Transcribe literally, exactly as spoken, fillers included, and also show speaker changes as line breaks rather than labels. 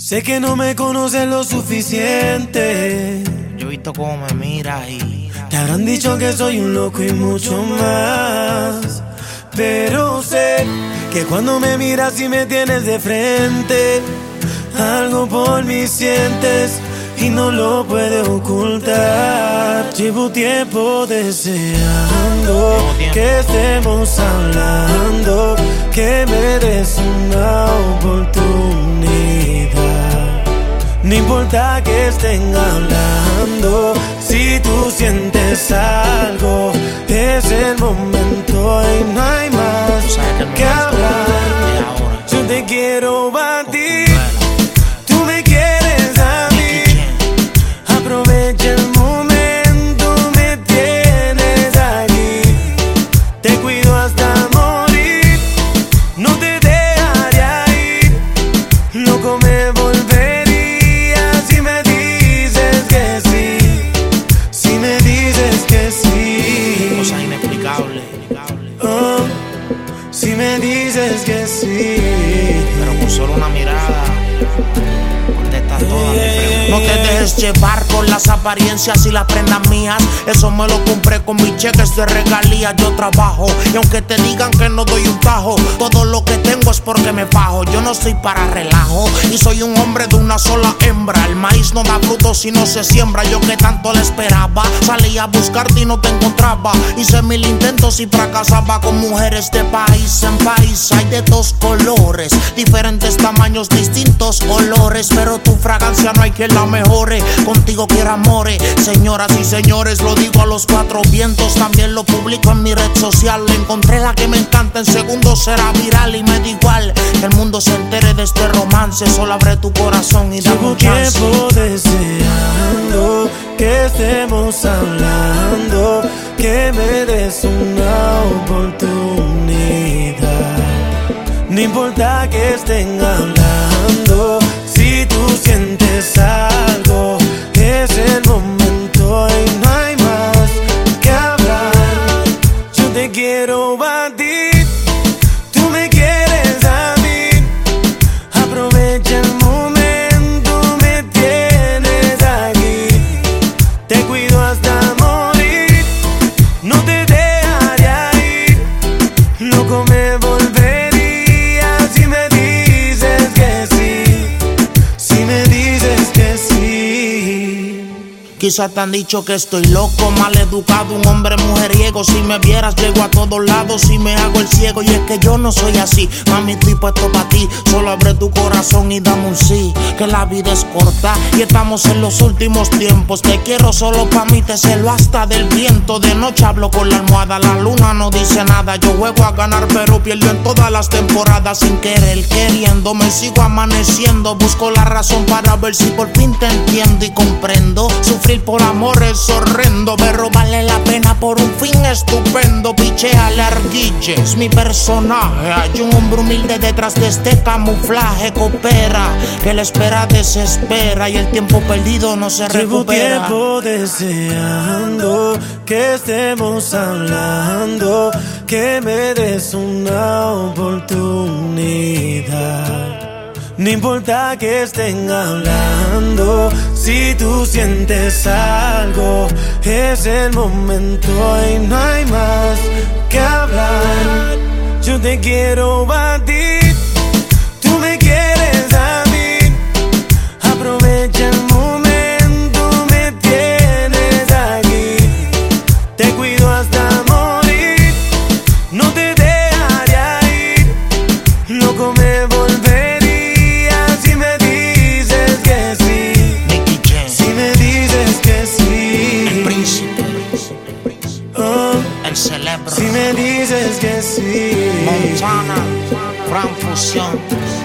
Sé que no me conoces lo suficiente.
Yo he visto cómo me miras y
te habrán dicho que soy un loco y mucho más. Pero sé que cuando me miras y me tienes de frente, algo por mí sientes y no lo puedes ocultar. Llevo tiempo deseando que estemos hablando, que me des una oportunidad. No importa que estén hablando, si tú sientes algo, es el momento y no hay más que hablar. Yo te quiero batir, tú me quieres a mí. Aprovecha el momento, me tienes aquí. Te cuido hasta morir, no te dejaré ir. Loco me volvería si me dices que sí, si me dices que sí.
Cosa inexplicable.
Oh, si me dices que sí.
Pero con solo una mirada contestas todas mis preguntas. No te dejes llevar por las apariencias y las prendas mías. Eso me lo compré con mis cheques de regalías. Yo trabajo y aunque te digan que no doy un tajo, todo lo que tengo es porque me fajo. Yo no soy para relajo y soy un hombre de una sola hembra. El maíz no da frutos si no se siembra. Yo que tanto le esperaba, salí a buscarte y no te encontraba. Hice mil intentos y fracasaba con mujeres de país en país. Hay de dos colores, diferentes tamaños, distintos olores, pero tu fragancia no hay quien la mejore. Contigo quiero amores, señoras y señores, lo digo a los cuatro vientos. También lo publico en mi red social. Encontré la que me encanta, en segundos será viral. Y me da igual que el mundo se entere de este romance. Solo abre tu corazón y dame un chance.
Llevo tiempo deseando que estemos hablando, que me des una oportunidad. No importa que estén hablando, si tú sientes algo, es el momento y no hay más que hablar. Yo te quiero batir, tú me quieres a mí. Aprovecha el momento, me tienes aquí. Te cuido hasta morir, no te dejaré ir. Loco me volvería si me dices que sí, si me dices que sí.
Quizás te han dicho que estoy loco, mal educado, un hombre mujeriego. Si me vieras llego a todos lados y me hago el ciego. Y es que yo no soy así, mami, estoy puesto pa' ti. Solo abre tu corazón y dame un sí, que la vida es corta y estamos en los últimos tiempos. Te quiero solo pa' mí, te celo hasta del viento. De noche hablo con la almohada, la luna no dice nada. Yo juego a ganar pero pierdo en todas las temporadas. Sin querer, queriendo, me sigo amaneciendo. Busco la razón para ver si por fin te entiendo y comprendo. Sufrir por amor es horrendo, pero vale la pena por un fin estupendo. Picheale arguille, es mi personaje. Hay un hombre humilde detrás de este camuflaje. Coopera, que la espera desespera y el tiempo perdido no se
Llevo
recupera.
tiempo deseando que estemos hablando, que me des una oportunidad. No importa que estén hablando, si tú sientes algo, es el momento y no hay más que hablar. Yo te quiero batir, tú me quieres a mí. Aprovecha el momento, me tienes aquí. Te cuido hasta morir, no te dejaré ir. Loco me volvería si me dices que sí, si me dices que sí.
El príncipe,
Oh,
el cerebro,
si me dices que sí.
Montana, Gran Fusión.